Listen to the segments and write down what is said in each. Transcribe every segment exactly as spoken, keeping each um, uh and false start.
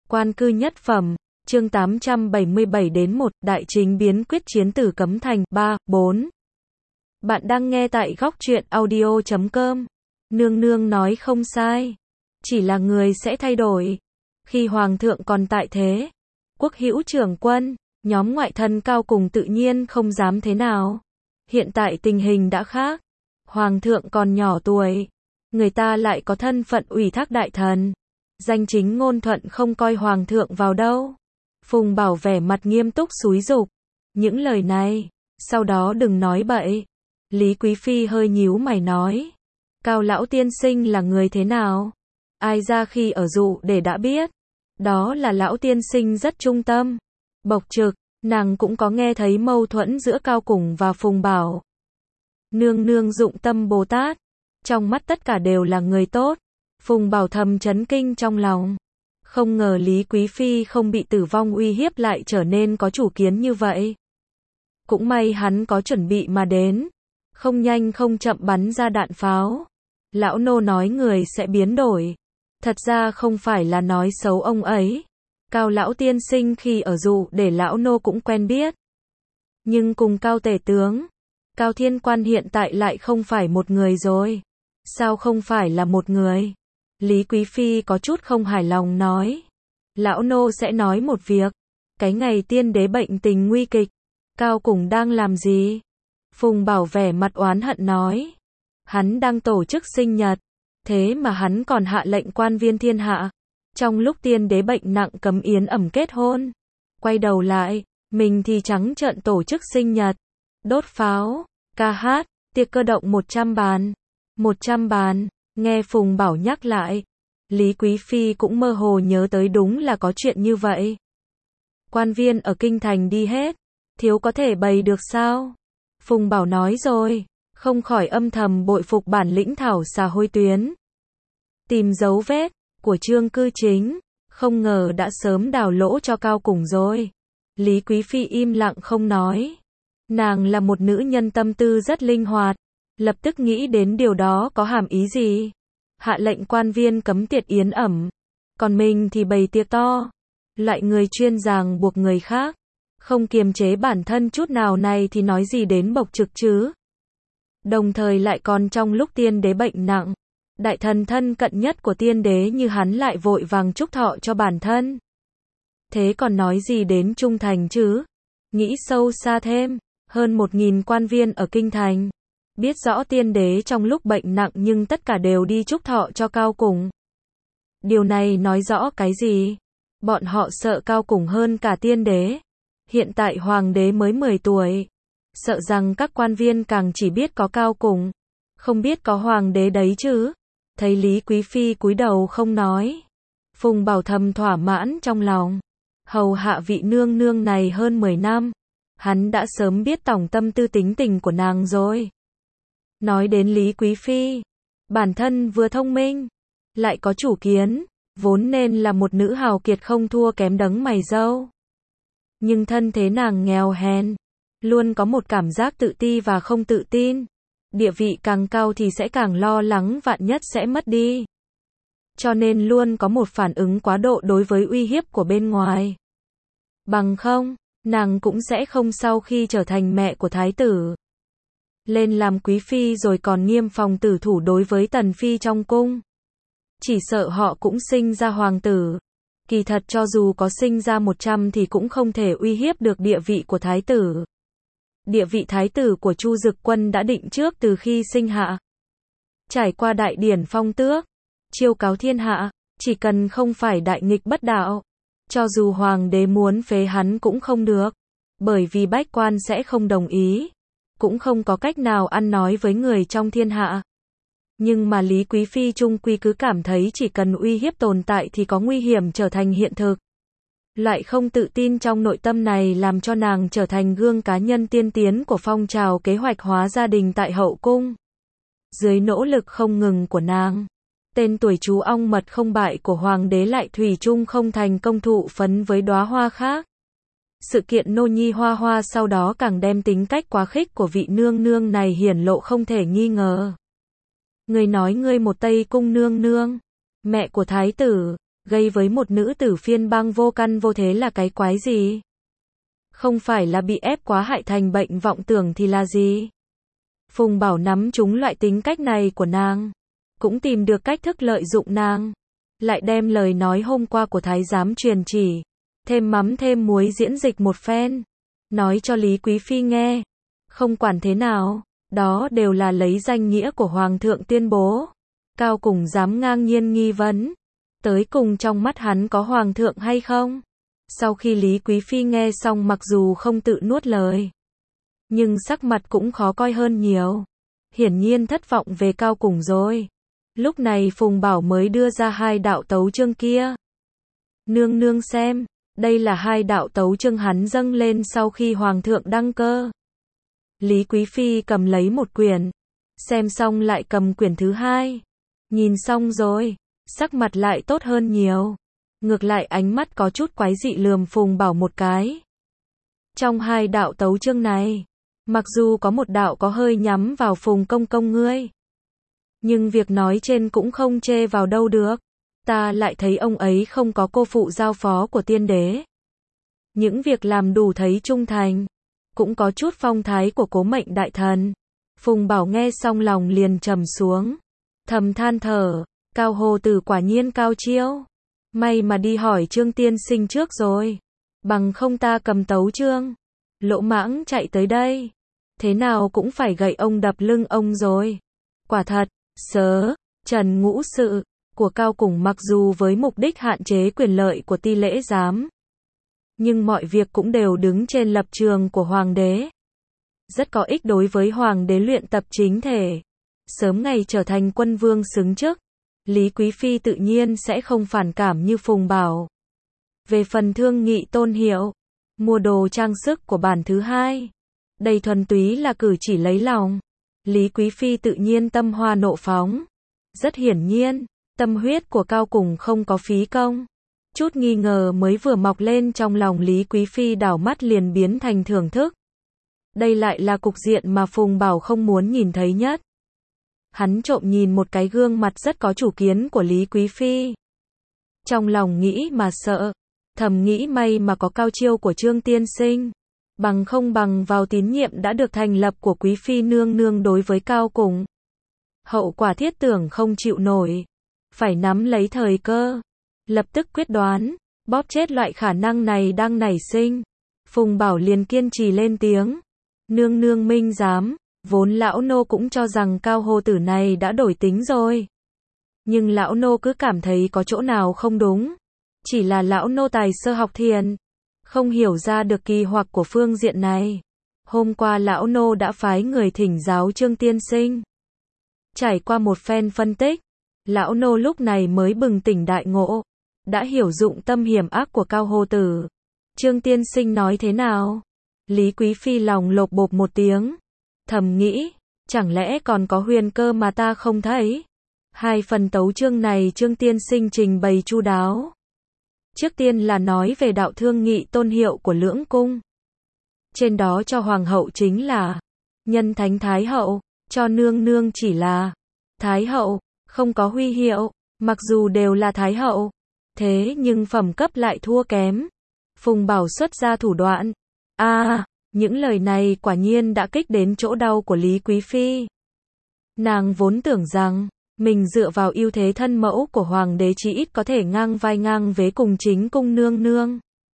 Quan cư nhất phẩm, chương tám trăm bảy mươi bảy đến một, đại chính biến quyết chiến tử cấm thành, ba, bốn. Bạn đang nghe tại góc truyện audio chấm com. Nương nương nói không sai. Chỉ là người sẽ thay đổi. Khi hoàng thượng còn tại thế, quốc hữu trưởng quân, nhóm ngoại thần cao cùng tự nhiên không dám thế nào. Hiện tại tình hình đã khác. Hoàng thượng còn nhỏ tuổi, người ta lại có thân phận ủy thác đại thần. Danh chính ngôn thuận không coi hoàng thượng vào đâu. Phùng Bảo vẻ mặt nghiêm túc xúi giục. Những lời này, sau đó đừng nói bậy. Lý Quý Phi hơi nhíu mày nói. Cao lão tiên sinh là người thế nào? Ai ra khi ở dụ để đã biết. Đó là lão tiên sinh rất trung tâm. Bộc trực, nàng cũng có nghe thấy mâu thuẫn giữa Cao Cùng và Phùng Bảo. Nương nương dụng tâm Bồ Tát. Trong mắt tất cả đều là người tốt. Phùng Bảo thầm chấn kinh trong lòng. Không ngờ Lý Quý Phi không bị tử vong uy hiếp lại trở nên có chủ kiến như vậy. Cũng may hắn có chuẩn bị mà đến. Không nhanh không chậm bắn ra đạn pháo. Lão nô nói người sẽ biến đổi. Thật ra không phải là nói xấu ông ấy. Cao lão tiên sinh khi ở dụ để lão nô cũng quen biết. Nhưng cùng Cao tể tướng, Cao Thiên Quan hiện tại lại không phải một người rồi. Sao không phải là một người? Lý Quý Phi có chút không hài lòng nói. Lão nô sẽ nói một việc. Cái ngày tiên đế bệnh tình nguy kịch, Cao Cùng đang làm gì? Phùng Bảo vẻ mặt oán hận nói. Hắn đang tổ chức sinh nhật. Thế mà hắn còn hạ lệnh quan viên thiên hạ. Trong lúc tiên đế bệnh nặng cấm yến ẩm kết hôn. Quay đầu lại, mình thì trắng trợn tổ chức sinh nhật. Đốt pháo, ca hát, tiệc cơ động một trăm bàn. một trăm bàn, nghe Phùng Bảo nhắc lại. Lý Quý Phi cũng mơ hồ nhớ tới đúng là có chuyện như vậy. Quan viên ở kinh thành đi hết. Thiếu có thể bày được sao? Phùng Bảo nói rồi. Không khỏi âm thầm bội phục bản lĩnh thảo xà hôi tuyến. Tìm dấu vết của Trương Cư Chính. Không ngờ đã sớm đào lỗ cho Cao Cùng rồi. Lý Quý Phi im lặng không nói. Nàng là một nữ nhân tâm tư rất linh hoạt. Lập tức nghĩ đến điều đó có hàm ý gì. Hạ lệnh quan viên cấm tiệc yến ẩm. Còn mình thì bày tiệc to. Lại người chuyên ràng buộc người khác. Không kiềm chế bản thân chút nào này thì nói gì đến bộc trực chứ. Đồng thời lại còn trong lúc tiên đế bệnh nặng. Đại thần thân cận nhất của tiên đế như hắn lại vội vàng chúc thọ cho bản thân. Thế còn nói gì đến trung thành chứ? Nghĩ sâu xa thêm, hơn một nghìn quan viên ở kinh thành. Biết rõ tiên đế trong lúc bệnh nặng nhưng tất cả đều đi chúc thọ cho Cao Cùng. Điều này nói rõ cái gì? Bọn họ sợ Cao Cùng hơn cả tiên đế. Hiện tại hoàng đế mới mười tuổi. Sợ rằng các quan viên càng chỉ biết có Cao Cùng. Không biết có hoàng đế đấy chứ. Thấy Lý Quý Phi cúi đầu không nói. Phùng Bảo thầm thỏa mãn trong lòng. Hầu hạ vị nương nương này hơn mười năm. Hắn đã sớm biết tổng tâm tư tính tình của nàng rồi. Nói đến Lý Quý Phi. Bản thân vừa thông minh. Lại có chủ kiến. Vốn nên là một nữ hào kiệt không thua kém đấng mày râu. Nhưng thân thế nàng nghèo hèn. Luôn có một cảm giác tự ti và không tự tin. Địa vị càng cao thì sẽ càng lo lắng vạn nhất sẽ mất đi. Cho nên luôn có một phản ứng quá độ đối với uy hiếp của bên ngoài. Bằng không, nàng cũng sẽ không sau khi trở thành mẹ của thái tử. Lên làm quý phi rồi còn nghiêm phòng tử thủ đối với tần phi trong cung. Chỉ sợ họ cũng sinh ra hoàng tử. Kỳ thật cho dù có sinh ra một trăm thì cũng không thể uy hiếp được địa vị của thái tử. Địa vị thái tử của Chu Dực Quân đã định trước từ khi sinh hạ. Trải qua đại điển phong tước, chiêu cáo thiên hạ, chỉ cần không phải đại nghịch bất đạo. Cho dù hoàng đế muốn phế hắn cũng không được. Bởi vì bách quan sẽ không đồng ý. Cũng không có cách nào ăn nói với người trong thiên hạ. Nhưng mà Lý Quý Phi trung quy cứ cảm thấy chỉ cần uy hiếp tồn tại thì có nguy hiểm trở thành hiện thực. Lại không tự tin trong nội tâm này làm cho nàng trở thành gương cá nhân tiên tiến của phong trào kế hoạch hóa gia đình tại hậu cung. Dưới nỗ lực không ngừng của nàng, tên tuổi chú ong mật không bại của hoàng đế lại thủy chung không thành công thụ phấn với đóa hoa khác. Sự kiện nô nhi hoa hoa sau đó càng đem tính cách quá khích của vị nương nương này hiển lộ không thể nghi ngờ. Người nói ngươi một Tây Cung nương nương, mẹ của thái tử, gây với một nữ tử phiên bang vô căn vô thế là cái quái gì? Không phải là bị ép quá hại thành bệnh vọng tưởng thì là gì? Phùng Bảo nắm trúng loại tính cách này của nàng, cũng tìm được cách thức lợi dụng nàng, lại đem lời nói hôm qua của thái giám truyền chỉ, thêm mắm thêm muối diễn dịch một phen, nói cho Lý Quý Phi nghe. Không quản thế nào, đó đều là lấy danh nghĩa của Hoàng thượng tuyên bố. Cao Cùng dám ngang nhiên nghi vấn, tới cùng trong mắt hắn có Hoàng thượng hay không? Sau khi Lý Quý Phi nghe xong mặc dù không tự nuốt lời, nhưng sắc mặt cũng khó coi hơn nhiều. Hiển nhiên thất vọng về Cao Cùng rồi. Lúc này Phùng Bảo mới đưa ra hai đạo tấu chương kia. Nương nương xem, đây là hai đạo tấu chương hắn dâng lên sau khi Hoàng thượng đăng cơ. Lý Quý Phi cầm lấy một quyển, xem xong lại cầm quyển thứ hai. Nhìn xong rồi, sắc mặt lại tốt hơn nhiều. Ngược lại ánh mắt có chút quái dị lườm Phùng Bảo một cái. Trong hai đạo tấu chương này, mặc dù có một đạo có hơi nhắm vào Phùng công công ngươi, nhưng việc nói trên cũng không chê vào đâu được. Ta lại thấy ông ấy không có cô phụ giao phó của tiên đế. Những việc làm đủ thấy trung thành, cũng có chút phong thái của cố mệnh đại thần. Phùng Bảo nghe xong lòng liền trầm xuống, thầm than thở, Cao Hồ Tử quả nhiên cao chiêu. May mà đi hỏi Trương tiên sinh trước rồi, bằng không ta cầm tấu chương, lỗ mãng chạy tới đây, thế nào cũng phải gậy ông đập lưng ông rồi. Quả thật, sớ, trần ngũ sự của Cao Cùng mặc dù với mục đích hạn chế quyền lợi của ti lễ giám, nhưng mọi việc cũng đều đứng trên lập trường của Hoàng đế. Rất có ích đối với Hoàng đế luyện tập chính thể, sớm ngày trở thành quân vương xứng chức. Lý Quý Phi tự nhiên sẽ không phản cảm như Phùng Bảo. Về phần thương nghị tôn hiệu, mua đồ trang sức của bản thứ hai, đây thuần túy là cử chỉ lấy lòng. Lý Quý Phi tự nhiên tâm hoa nộ phóng. Rất hiển nhiên, tâm huyết của Cao Cùng không có phí công. Chút nghi ngờ mới vừa mọc lên trong lòng Lý Quý Phi đảo mắt liền biến thành thưởng thức. Đây lại là cục diện mà Phùng Bảo không muốn nhìn thấy nhất. Hắn trộm nhìn một cái gương mặt rất có chủ kiến của Lý Quý Phi. Trong lòng nghĩ mà sợ, thầm nghĩ may mà có cao chiêu của Trương tiên sinh. Bằng không bằng vào tín nhiệm đã được thành lập của Quý Phi nương nương đối với Cao Cùng. Hậu quả thiết tưởng không chịu nổi. Phải nắm lấy thời cơ. Lập tức quyết đoán, bóp chết loại khả năng này đang nảy sinh. Phùng Bảo liền kiên trì lên tiếng. Nương nương minh giám, vốn lão nô cũng cho rằng Cao Hồ Tử này đã đổi tính rồi. Nhưng lão nô cứ cảm thấy có chỗ nào không đúng. Chỉ là lão nô tài sơ học thiền, không hiểu ra được kỳ hoặc của phương diện này. Hôm qua lão nô đã phái người thỉnh giáo Trương tiên sinh. Trải qua một phen phân tích, lão nô lúc này mới bừng tỉnh đại ngộ, đã hiểu dụng tâm hiểm ác của Cao Hồ Tử. Trương tiên sinh nói thế nào? Lý Quý Phi lòng lột bột một tiếng, thầm nghĩ, chẳng lẽ còn có huyền cơ mà ta không thấy? Hai phần tấu chương này Trương tiên sinh trình bày chu đáo. Trước tiên là nói về đạo thương nghị tôn hiệu của lưỡng cung. Trên đó cho hoàng hậu chính là nhân thánh thái hậu, cho nương nương chỉ là thái hậu, không có huy hiệu, mặc dù đều là thái hậu, thế nhưng phẩm cấp lại thua kém. Phùng Bảo xuất ra thủ đoạn. A, à, những lời này quả nhiên đã kích đến chỗ đau của Lý Quý Phi. Nàng vốn tưởng rằng mình dựa vào ưu thế thân mẫu của hoàng đế chí ít có thể ngang vai ngang vế cùng chính cung nương nương.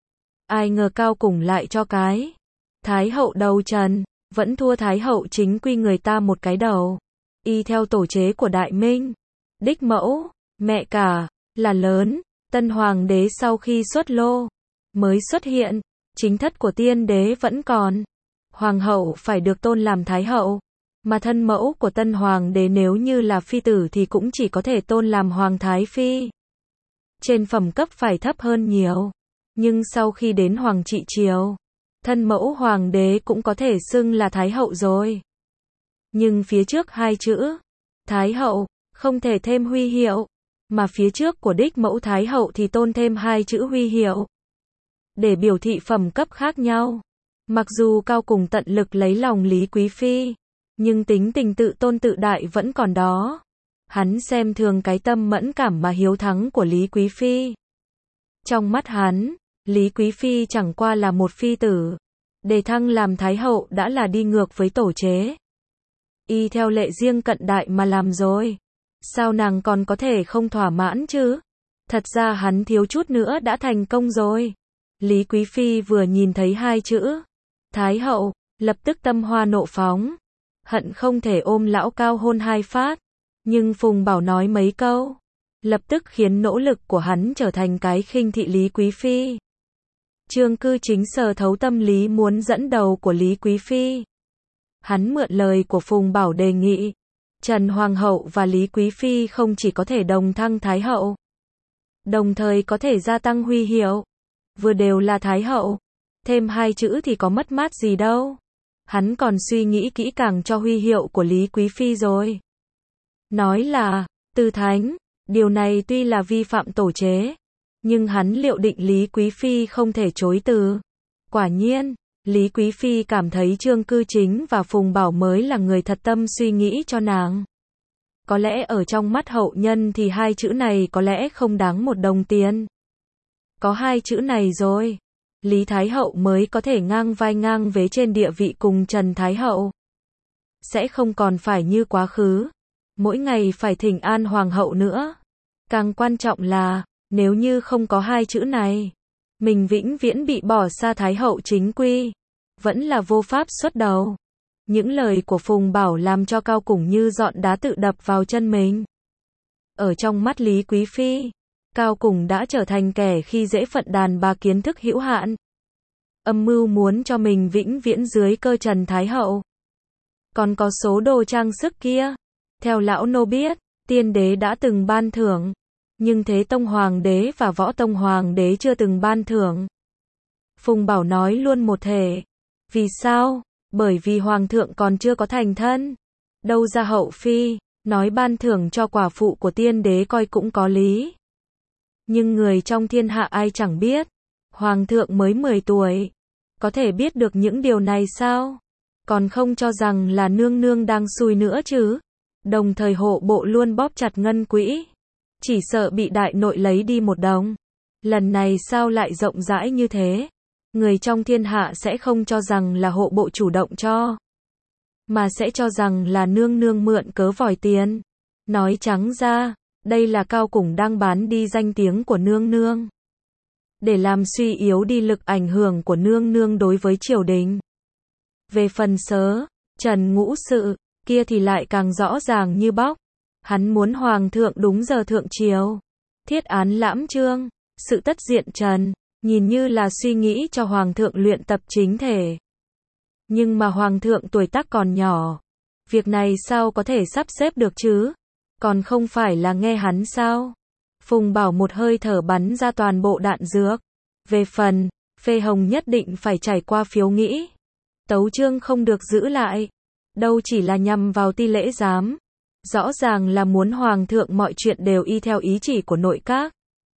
Ai ngờ Cao Cùng lại cho cái thái hậu đầu trần, vẫn thua thái hậu chính quy người ta một cái đầu. Y theo tổ chế của Đại Minh, đích mẫu, mẹ cả, là lớn, tân hoàng đế sau khi xuất lô, mới xuất hiện, chính thất của tiên đế vẫn còn. Hoàng hậu phải được tôn làm thái hậu, mà thân mẫu của tân hoàng đế nếu như là phi tử thì cũng chỉ có thể tôn làm hoàng thái phi. Trên phẩm cấp phải thấp hơn nhiều, nhưng sau khi đến hoàng trị triều, thân mẫu hoàng đế cũng có thể xưng là thái hậu rồi. Nhưng phía trước hai chữ thái hậu không thể thêm huy hiệu, mà phía trước của đích mẫu thái hậu thì tôn thêm hai chữ huy hiệu, để biểu thị phẩm cấp khác nhau. Mặc dù Cao Cùng tận lực lấy lòng Lý Quý Phi, nhưng tính tình tự tôn tự đại vẫn còn đó. Hắn xem thường cái tâm mẫn cảm mà hiếu thắng của Lý Quý Phi. Trong mắt hắn, Lý Quý Phi chẳng qua là một phi tử. Đề thăng làm Thái hậu đã là đi ngược với tổ chế. Y theo lệ riêng cận đại mà làm rồi. Sao nàng còn có thể không thỏa mãn chứ? Thật ra hắn thiếu chút nữa đã thành công rồi. Lý Quý Phi vừa nhìn thấy hai chữ Thái hậu, lập tức tâm hoa nộ phóng. Hận không thể ôm lão cao hôn hai phát. Nhưng Phùng Bảo nói mấy câu, lập tức khiến nỗ lực của hắn trở thành cái khinh thị Lý Quý Phi. Trương Cư Chính sờ thấu tâm lý muốn dẫn đầu của Lý Quý Phi. Hắn mượn lời của Phùng Bảo đề nghị, Trần Hoàng hậu và Lý Quý Phi không chỉ có thể đồng thăng Thái hậu, đồng thời có thể gia tăng huy hiệu. Vừa đều là Thái hậu, thêm hai chữ thì có mất mát gì đâu. Hắn còn suy nghĩ kỹ càng cho huy hiệu của Lý Quý Phi rồi. Nói là, Từ Thánh, điều này tuy là vi phạm tổ chế, nhưng hắn liệu định Lý Quý Phi không thể chối từ. Quả nhiên, Lý Quý Phi cảm thấy Trương Cư Chính và Phùng Bảo mới là người thật tâm suy nghĩ cho nàng. Có lẽ ở trong mắt hậu nhân thì hai chữ này có lẽ không đáng một đồng tiền. Có hai chữ này rồi, Lý Thái hậu mới có thể ngang vai ngang vế trên địa vị cùng Trần Thái hậu. Sẽ không còn phải như quá khứ, mỗi ngày phải thỉnh an hoàng hậu nữa. Càng quan trọng là, nếu như không có hai chữ này, mình vĩnh viễn bị bỏ xa Thái hậu chính quy, vẫn là vô pháp xuất đầu. Những lời của Phùng Bảo làm cho Cao Củng như dọn đá tự đập vào chân mình. Ở trong mắt Lý Quý Phi, Cao Củng đã trở thành kẻ khi dễ phận đàn bà kiến thức hữu hạn. Âm mưu muốn cho mình vĩnh viễn dưới cơ Trần Thái hậu. Còn có số đồ trang sức kia, theo lão nô biết, tiên đế đã từng ban thưởng, nhưng Thế Tông Hoàng đế và Võ Tông Hoàng đế chưa từng ban thưởng. Phùng Bảo nói luôn một thể. Vì sao? Bởi vì Hoàng thượng còn chưa có thành thân. Đâu ra hậu phi, nói ban thưởng cho quả phụ của tiên đế coi cũng có lý. Nhưng người trong thiên hạ ai chẳng biết, Hoàng thượng mới mười tuổi, có thể biết được những điều này sao? Còn không cho rằng là nương nương đang xui nữa chứ. Đồng thời hộ bộ luôn bóp chặt ngân quỹ, chỉ sợ bị đại nội lấy đi một đồng. Lần này sao lại rộng rãi như thế? Người trong thiên hạ sẽ không cho rằng là hộ bộ chủ động cho, mà sẽ cho rằng là nương nương mượn cớ vòi tiền. Nói trắng ra, đây là Cao Củng đang bán đi danh tiếng của nương nương, để làm suy yếu đi lực ảnh hưởng của nương nương đối với triều đình. Về phần Sớ, Trần Ngũ Sự, kia thì lại càng rõ ràng như bóc. Hắn muốn Hoàng thượng đúng giờ thượng triều, thiết án lãm chương, sự tất diện Trần, nhìn như là suy nghĩ cho Hoàng thượng luyện tập chính thể. Nhưng mà Hoàng thượng tuổi tác còn nhỏ, việc này sao có thể sắp xếp được chứ? Còn không phải là nghe hắn sao? Phùng Bảo một hơi thở bắn ra toàn bộ đạn dược. Về phần, Phê Hồng nhất định phải trải qua phiếu nghĩ. Tấu chương không được giữ lại. Đâu chỉ là nhằm vào Ti Lễ Giám. Rõ ràng là muốn Hoàng thượng mọi chuyện đều y theo ý chỉ của nội các.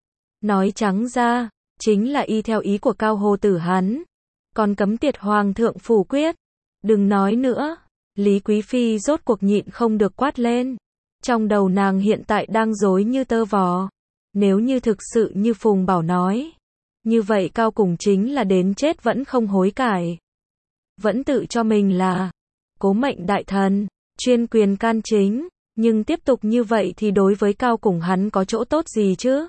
Nói trắng ra, chính là y theo ý của Cao Hồ Tử hắn. Còn cấm tiệt Hoàng thượng phủ quyết. Đừng nói nữa. Lý Quý Phi rốt cuộc nhịn không được quát lên. Trong đầu nàng hiện tại đang rối như tơ vò. Nếu như thực sự như Phùng Bảo nói, như vậy Cao Củng chính là đến chết vẫn không hối cải. Vẫn tự cho mình là cố mệnh đại thần, chuyên quyền can chính, nhưng tiếp tục như vậy thì đối với Cao Củng hắn có chỗ tốt gì chứ?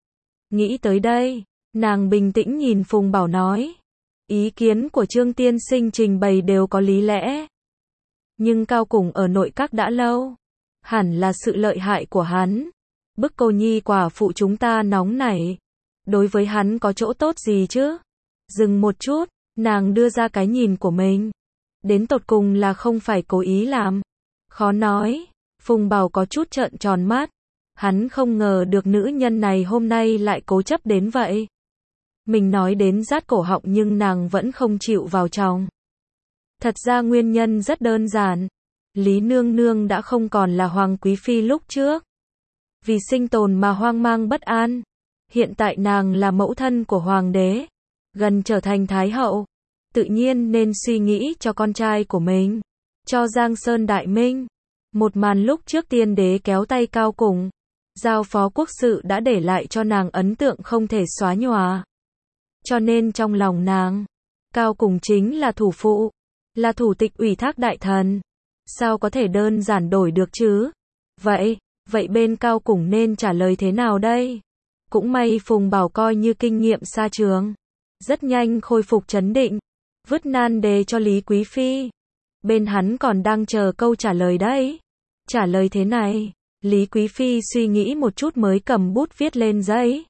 Nghĩ tới đây, nàng bình tĩnh nhìn Phùng Bảo nói, ý kiến của Trương tiên sinh trình bày đều có lý lẽ. Nhưng Cao Củng ở nội các đã lâu, hẳn là sự lợi hại của hắn. Bức cô nhi quả phụ chúng ta nóng nảy, đối với hắn có chỗ tốt gì chứ? Dừng một chút, nàng đưa ra cái nhìn của mình. Đến tột cùng là không phải cố ý làm. Khó nói. Phùng Bảo có chút trợn tròn mắt. Hắn không ngờ được nữ nhân này hôm nay lại cố chấp đến vậy. Mình nói đến rát cổ họng nhưng nàng vẫn không chịu vào trong. Thật ra nguyên nhân rất đơn giản. Lý nương nương đã không còn là Hoàng Quý Phi lúc trước. Vì sinh tồn mà hoang mang bất an. Hiện tại nàng là mẫu thân của Hoàng đế, gần trở thành Thái hậu. Tự nhiên nên suy nghĩ cho con trai của mình, cho Giang Sơn Đại Minh. Một màn lúc trước tiên đế kéo tay Cao Cùng, giao phó quốc sự đã để lại cho nàng ấn tượng không thể xóa nhòa. Cho nên trong lòng nàng, Cao Cùng chính là thủ phụ, là thủ tịch ủy thác đại thần. Sao có thể đơn giản đổi được chứ? Vậy, vậy bên Cao Cùng nên trả lời thế nào đây? Cũng may Phùng Bảo coi như kinh nghiệm xa trường, rất nhanh khôi phục trấn định, vứt nan đề cho Lý Quý Phi. Bên hắn còn đang chờ câu trả lời đấy. Trả lời thế này, Lý Quý Phi suy nghĩ một chút mới cầm bút viết lên giấy.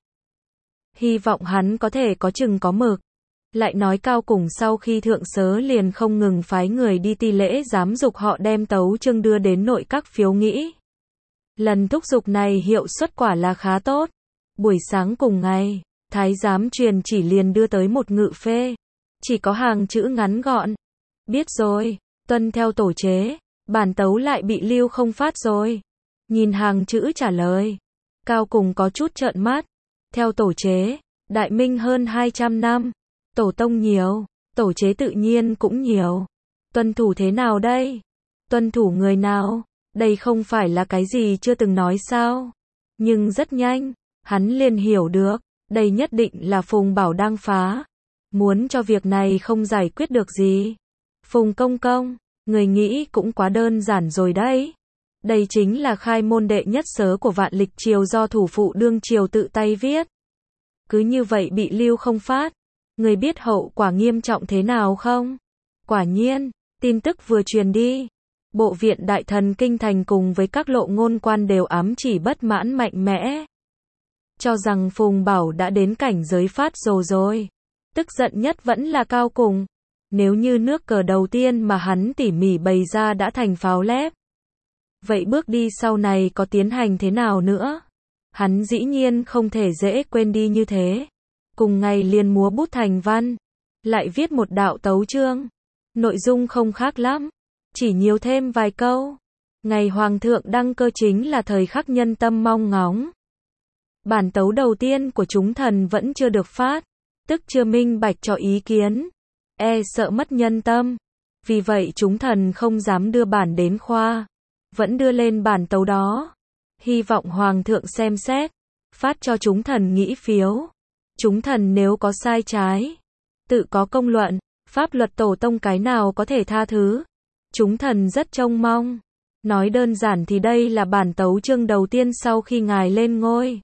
Hy vọng hắn có thể có chừng có mực. Lại nói Cao Cùng sau khi thượng sớ liền không ngừng phái người đi ti lễ giám dục họ đem tấu chương đưa đến nội các phiếu nghĩ. Lần thúc giục này hiệu suất quả là khá tốt. Buổi sáng cùng ngày, thái giám truyền chỉ liền đưa tới một ngự phê. Chỉ có hàng chữ ngắn gọn. Biết rồi, tuân theo tổ chế, bản tấu lại bị lưu không phát rồi. Nhìn hàng chữ trả lời, Cao Cùng có chút trợn mắt. Theo tổ chế, đại minh hơn hai trăm năm. Tổ tông nhiều, tổ chế tự nhiên cũng nhiều. Tuân thủ thế nào đây? Tuân thủ người nào? Đây không phải là cái gì chưa từng nói sao? Nhưng rất nhanh, hắn liền hiểu được, đây nhất định là Phùng Bảo đang phá. Muốn cho việc này không giải quyết được gì. Phùng công công, người nghĩ cũng quá đơn giản rồi đấy. Đây chính là khai môn đệ nhất sớ của vạn lịch triều do thủ phụ đương triều tự tay viết. Cứ như vậy bị lưu không phát. Người biết hậu quả nghiêm trọng thế nào không? Quả nhiên, tin tức vừa truyền đi. Bộ viện đại thần kinh thành cùng với các lộ ngôn quan đều ám chỉ bất mãn mạnh mẽ. Cho rằng Phùng Bảo đã đến cảnh giới phát rồ rồi. Tức giận nhất vẫn là Cao Cùng. Nếu như nước cờ đầu tiên mà hắn tỉ mỉ bày ra đã thành pháo lép. Vậy bước đi sau này có tiến hành thế nào nữa? Hắn dĩ nhiên không thể dễ quên đi như thế. Cùng ngày liền múa bút thành văn. Lại viết một đạo tấu chương. Nội dung không khác lắm. Chỉ nhiều thêm vài câu. Ngày Hoàng thượng đăng cơ chính là thời khắc nhân tâm mong ngóng. Bản tấu đầu tiên của chúng thần vẫn chưa được phát. Tức chưa minh bạch cho ý kiến. E sợ mất nhân tâm. Vì vậy chúng thần không dám đưa bản đến khoa. Vẫn đưa lên bản tấu đó. Hy vọng Hoàng thượng xem xét. Phát cho chúng thần nghĩ phiếu. Chúng thần nếu có sai trái. Tự có công luận. Pháp luật tổ tông cái nào có thể tha thứ. Chúng thần rất trông mong. Nói đơn giản thì đây là bản tấu chương đầu tiên sau khi ngài lên ngôi.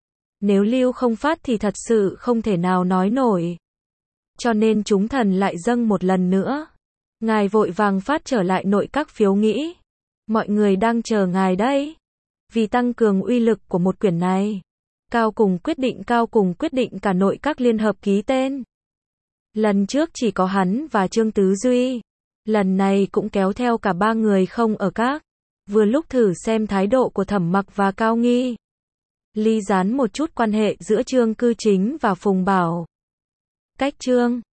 Nếu lưu không phát thì thật sự không thể nào nói nổi. Cho nên chúng thần lại dâng một lần nữa. Ngài vội vàng phát trở lại nội các phiếu nghĩ. Mọi người đang chờ ngài đấy. Vì tăng cường uy lực của một quyển này. Cao Cùng quyết định Cao Cùng quyết định cả nội các liên hợp ký tên. Lần trước chỉ có hắn và Trương Tứ Duy. Lần này cũng kéo theo cả ba người không ở các. Vừa lúc thử xem thái độ của Thẩm Mặc và Cao Nghi. Ly gián một chút quan hệ giữa Trương Cư Chính và Phùng Bảo. Cách Trương